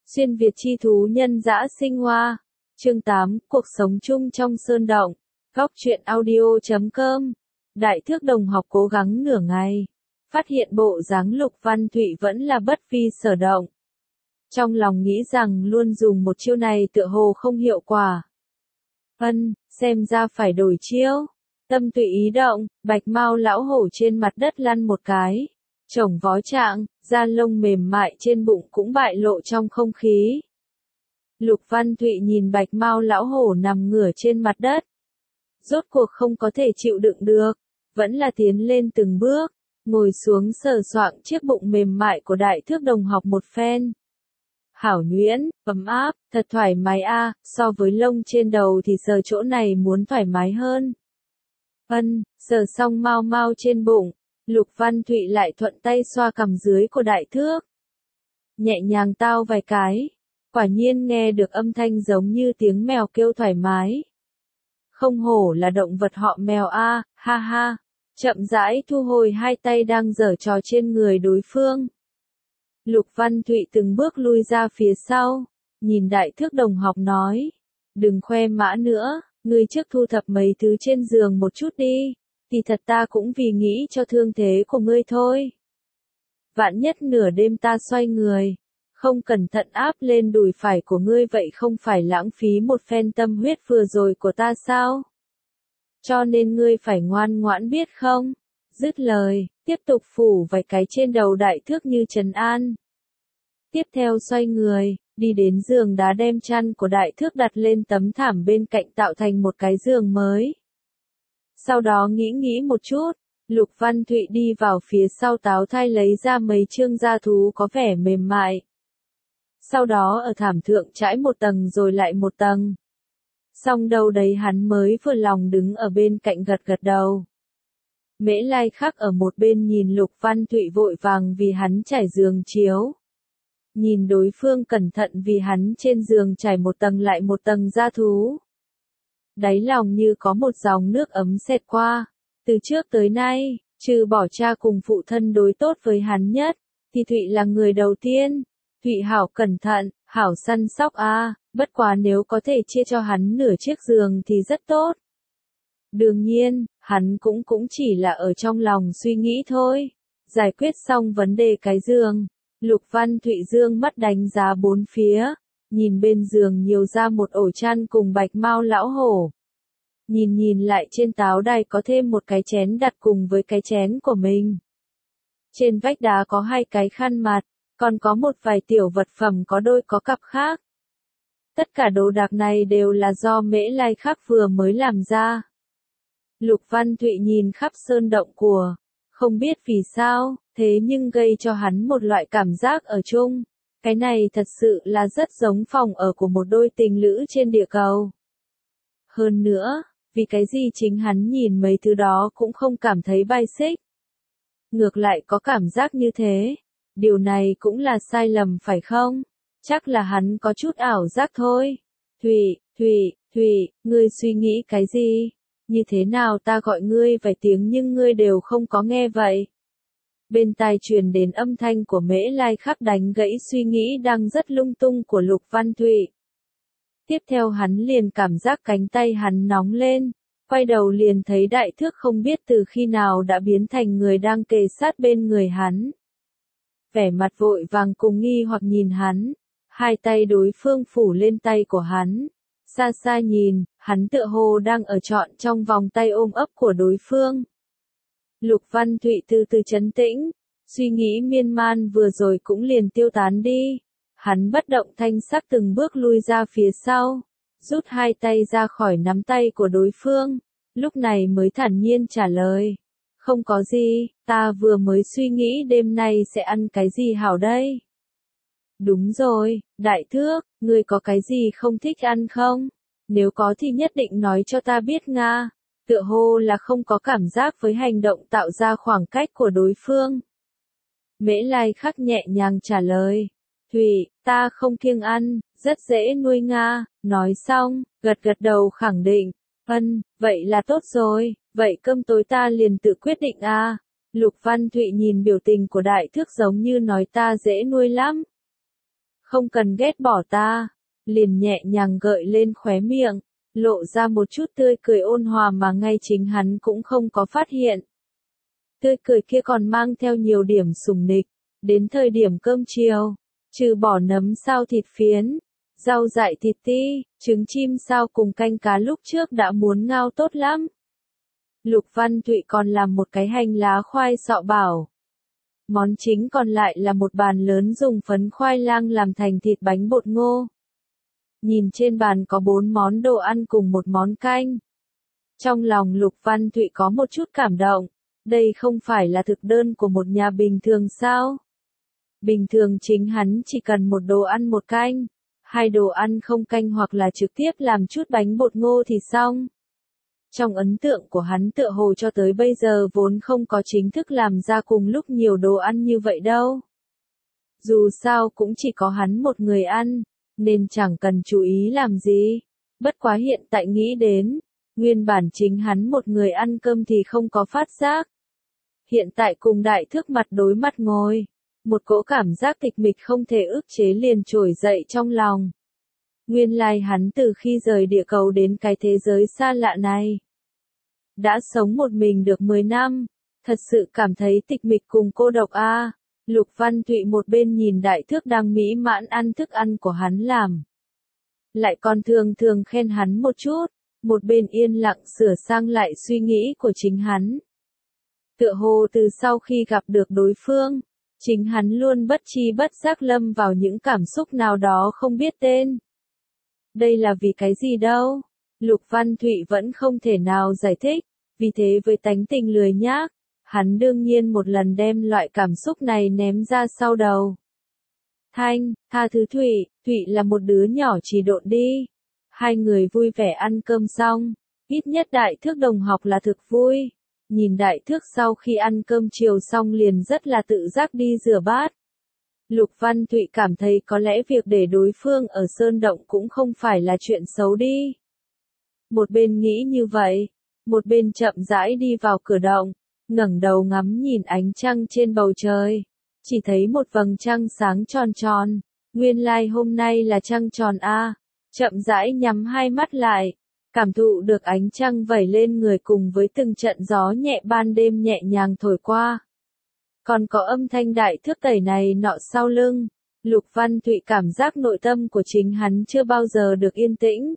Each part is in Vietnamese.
Xuyên Việt chi thú nhân dã sinh hoa. Chương 8, cuộc sống chung trong sơn động. Góc truyện audio.com. Đại thước đồng học cố gắng nửa ngày. Phát hiện bộ dáng Lục Văn Thụy vẫn là bất vi sở động. Trong lòng nghĩ rằng luôn dùng một chiêu này tựa hồ không hiệu quả. Xem ra phải đổi chiêu. Tâm tùy ý động, bạch mao lão hổ trên mặt đất lăn một cái. Chổng vó trạng, da lông mềm mại trên bụng cũng bại lộ trong không khí. Lục Văn Thụy nhìn bạch mao lão hổ nằm ngửa trên mặt đất. Rốt cuộc không có thể chịu đựng được, vẫn là tiến lên từng bước, ngồi xuống sờ soạng chiếc bụng mềm mại của đại thước đồng học một phen. Hảo nhuyễn, ấm áp, thật thoải mái a, so với lông trên đầu thì sờ chỗ này muốn thoải mái hơn. Sờ xong mau mau trên bụng, Lục Văn Thụy lại thuận tay xoa cằm dưới của đại thước. Nhẹ nhàng tao vài cái, quả nhiên nghe được âm thanh giống như tiếng mèo kêu thoải mái. Không hổ là động vật họ mèo a, ha ha. Chậm rãi thu hồi hai tay đang giở trò trên người đối phương. Lục Văn Thụy từng bước lui ra phía sau, nhìn đại thước đồng học nói. Đừng khoe mã nữa, ngươi trước thu thập mấy thứ trên giường một chút đi, thì thật ta cũng vì nghĩ cho thương thế của ngươi thôi. Vạn nhất nửa đêm ta xoay người, không cẩn thận áp lên đùi phải của ngươi vậy không phải lãng phí một phen tâm huyết vừa rồi của ta sao? Cho nên ngươi phải ngoan ngoãn biết không? Dứt lời, tiếp tục phủ vài cái trên đầu đại thước như trấn an. Tiếp theo xoay người, đi đến giường đá đem chăn của đại thước đặt lên tấm thảm bên cạnh tạo thành một cái giường mới. Sau đó nghĩ một chút, Lục Văn Thụy đi vào phía sau táo thai lấy ra mấy chương da thú có vẻ mềm mại. Sau đó ở thảm thượng trải một tầng rồi lại một tầng. Xong đâu đấy hắn mới vừa lòng đứng ở bên cạnh gật đầu. Mễ Lai Khắc ở một bên nhìn Lục Văn Thụy vội vàng vì hắn trải giường chiếu. Nhìn đối phương cẩn thận vì hắn trên giường trải một tầng lại một tầng da thú. Đáy lòng như có một dòng nước ấm xẹt qua. Từ trước tới nay, trừ bỏ cha cùng phụ thân đối tốt với hắn nhất, thì Thụy là người đầu tiên. Thụy hảo cẩn thận, hảo săn sóc a, bất quá nếu có thể chia cho hắn nửa chiếc giường thì rất tốt. Đương nhiên, hắn cũng chỉ là ở trong lòng suy nghĩ thôi. Giải quyết xong vấn đề cái giường, Lục Văn Thụy dương mắt đánh giá bốn phía, nhìn bên giường nhiều ra một ổ chăn cùng bạch mao lão hổ. Nhìn lại trên táo đài có thêm một cái chén đặt cùng với cái chén của mình. Trên vách đá có hai cái khăn mặt, còn có một vài tiểu vật phẩm có đôi có cặp khác. Tất cả đồ đạc này đều là do Mễ Lai Khắc vừa mới làm ra. Lục Văn Thụy nhìn khắp sơn động của, không biết vì sao, thế nhưng gây cho hắn một loại cảm giác ở chung. Cái này thật sự là rất giống phòng ở của một đôi tình lữ trên địa cầu. Hơn nữa, vì cái gì chính hắn nhìn mấy thứ đó cũng không cảm thấy bài xích. Ngược lại có cảm giác như thế. Điều này cũng là sai lầm phải không? Chắc là hắn có chút ảo giác thôi. Thụy, ngươi suy nghĩ cái gì? Như thế nào ta gọi ngươi vài tiếng nhưng ngươi đều không có nghe vậy? Bên tai truyền đến âm thanh của Mễ Lai Khắc đánh gãy suy nghĩ đang rất lung tung của Lục Văn Thụy. Tiếp theo hắn liền cảm giác cánh tay hắn nóng lên, quay đầu liền thấy đại thước không biết từ khi nào đã biến thành người đang kề sát bên người hắn. Vẻ mặt vội vàng cùng nghi hoặc nhìn hắn, hai tay đối phương phủ lên tay của hắn. Xa xa nhìn, hắn tựa hồ đang ở trọn trong vòng tay ôm ấp của đối phương. Lục Văn Thụy từ từ trấn tĩnh, suy nghĩ miên man vừa rồi cũng liền tiêu tán đi. Hắn bất động thanh sắc từng bước lui ra phía sau, rút hai tay ra khỏi nắm tay của đối phương, lúc này mới thản nhiên trả lời. Không có gì, ta vừa mới suy nghĩ đêm nay sẽ ăn cái gì hảo đây. Đúng rồi, đại thước, ngươi có cái gì không thích ăn không? Nếu có thì nhất định nói cho ta biết nga. Tựa hồ là không có cảm giác với hành động tạo ra khoảng cách của đối phương. Mễ Lai Khắc nhẹ nhàng trả lời. Thụy, ta không kiêng ăn, rất dễ nuôi nga. Nói xong, gật đầu khẳng định. Vậy là tốt rồi, vậy cơm tối ta liền tự quyết định a. Lục Văn Thụy nhìn biểu tình của đại thước giống như nói ta dễ nuôi lắm. Không cần ghét bỏ ta. Liền nhẹ nhàng gợi lên khóe miệng, lộ ra một chút tươi cười ôn hòa mà ngay chính hắn cũng không có phát hiện. Tươi cười kia còn mang theo nhiều điểm sủng nịch. Đến thời điểm cơm chiều, trừ bỏ nấm sao thịt phiến, rau dại thịt ti, trứng chim sao cùng canh cá lúc trước đã muốn ngao tốt lắm. Lục Văn Thụy còn làm một cái hành lá khoai sọ bảo. Món chính còn lại là một bàn lớn dùng phấn khoai lang làm thành thịt bánh bột ngô. Nhìn trên bàn có 4 món đồ ăn cùng một món canh. Trong lòng Lục Văn Thụy có một chút cảm động. Đây không phải là thực đơn của một nhà bình thường sao? Bình thường chính hắn chỉ cần một đồ ăn một canh, 2 đồ ăn không canh hoặc là trực tiếp làm chút bánh bột ngô thì xong. Trong ấn tượng của hắn tựa hồ cho tới bây giờ vốn không có chính thức làm ra cùng lúc nhiều đồ ăn như vậy đâu. Dù sao cũng chỉ có hắn một người ăn, nên chẳng cần chú ý làm gì. Bất quá hiện tại nghĩ đến, nguyên bản chính hắn một người ăn cơm thì không có phát giác. Hiện tại cùng Đại Thước mặt đối mặt ngồi, một cỗ cảm giác tịch mịch không thể ức chế liền trỗi dậy trong lòng. Nguyên lai hắn từ khi rời địa cầu đến cái thế giới xa lạ này, đã sống một mình được 10 năm, thật sự cảm thấy tịch mịch cùng cô độc a. Lục Văn Thụy một bên nhìn Đại Thước đang mỹ mãn ăn thức ăn của hắn làm, lại còn thường thường khen hắn một chút, một bên yên lặng sửa sang lại suy nghĩ của chính hắn. Tựa hồ từ sau khi gặp được đối phương, chính hắn luôn bất tri bất giác lâm vào những cảm xúc nào đó không biết tên. Đây là vì cái gì đâu? Lục Văn Thụy vẫn không thể nào giải thích, vì thế với tánh tình lười nhác, hắn đương nhiên một lần đem loại cảm xúc này ném ra sau đầu. Thanh, tha thứ Thụy, Thụy là một đứa nhỏ trì độn đi. Hai người vui vẻ ăn cơm xong, ít nhất Đại Thước đồng học là thực vui. Nhìn Đại Thước sau khi ăn cơm chiều xong liền rất là tự giác đi rửa bát. Lục Văn Thụy cảm thấy có lẽ việc để đối phương ở sơn động cũng không phải là chuyện xấu đi. Một bên nghĩ như vậy, một bên chậm rãi đi vào cửa động, ngẩng đầu ngắm nhìn ánh trăng trên bầu trời. Chỉ thấy một vầng trăng sáng tròn tròn, nguyên lai hôm nay là trăng tròn a. Chậm rãi nhắm hai mắt lại, cảm thụ được ánh trăng vẩy lên người cùng với từng trận gió nhẹ ban đêm nhẹ nhàng thổi qua. Còn có âm thanh Đại Thước tẩy này nọ sau lưng, Lục Văn Thụy cảm giác nội tâm của chính hắn chưa bao giờ được yên tĩnh.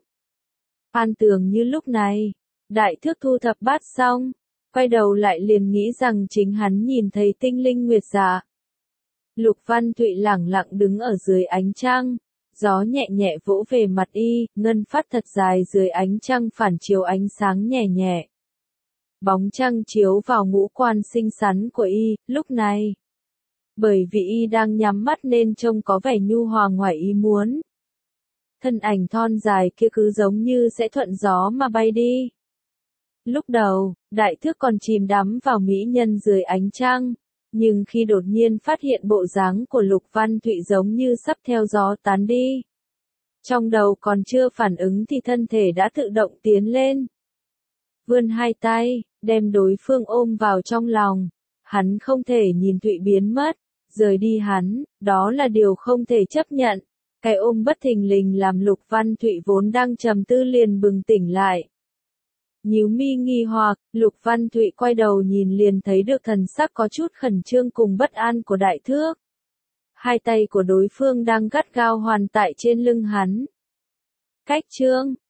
An tường như lúc này, Đại Thước thu thập bát xong, quay đầu lại liền nghĩ rằng chính hắn nhìn thấy tinh linh nguyệt dạ. Lục Văn Thụy lẳng lặng đứng ở dưới ánh trăng, gió nhẹ nhẹ vỗ về mặt y, ngân phát thật dài dưới ánh trăng phản chiếu ánh sáng nhẹ nhẹ. Bóng trăng chiếu vào ngũ quan xinh xắn của y, lúc này. Bởi vì y đang nhắm mắt nên trông có vẻ nhu hòa ngoài ý muốn. Thân ảnh thon dài kia cứ giống như sẽ thuận gió mà bay đi. Lúc đầu, Đại Thước còn chìm đắm vào mỹ nhân dưới ánh trăng, nhưng khi đột nhiên phát hiện bộ dáng của Lục Văn Thụy giống như sắp theo gió tán đi. Trong đầu còn chưa phản ứng thì thân thể đã tự động tiến lên. Vươn hai tay, đem đối phương ôm vào trong lòng. Hắn không thể nhìn Thụy biến mất, rời đi hắn, đó là điều không thể chấp nhận. Cái ôm bất thình lình làm Lục Văn Thụy vốn đang trầm tư liền bừng tỉnh lại. Nhíu mi nghi hoặc, Lục Văn Thụy quay đầu nhìn liền thấy được thần sắc có chút khẩn trương cùng bất an của Đại Thước. Hai tay của đối phương đang gắt gao hoàn tại trên lưng hắn. Cách trương,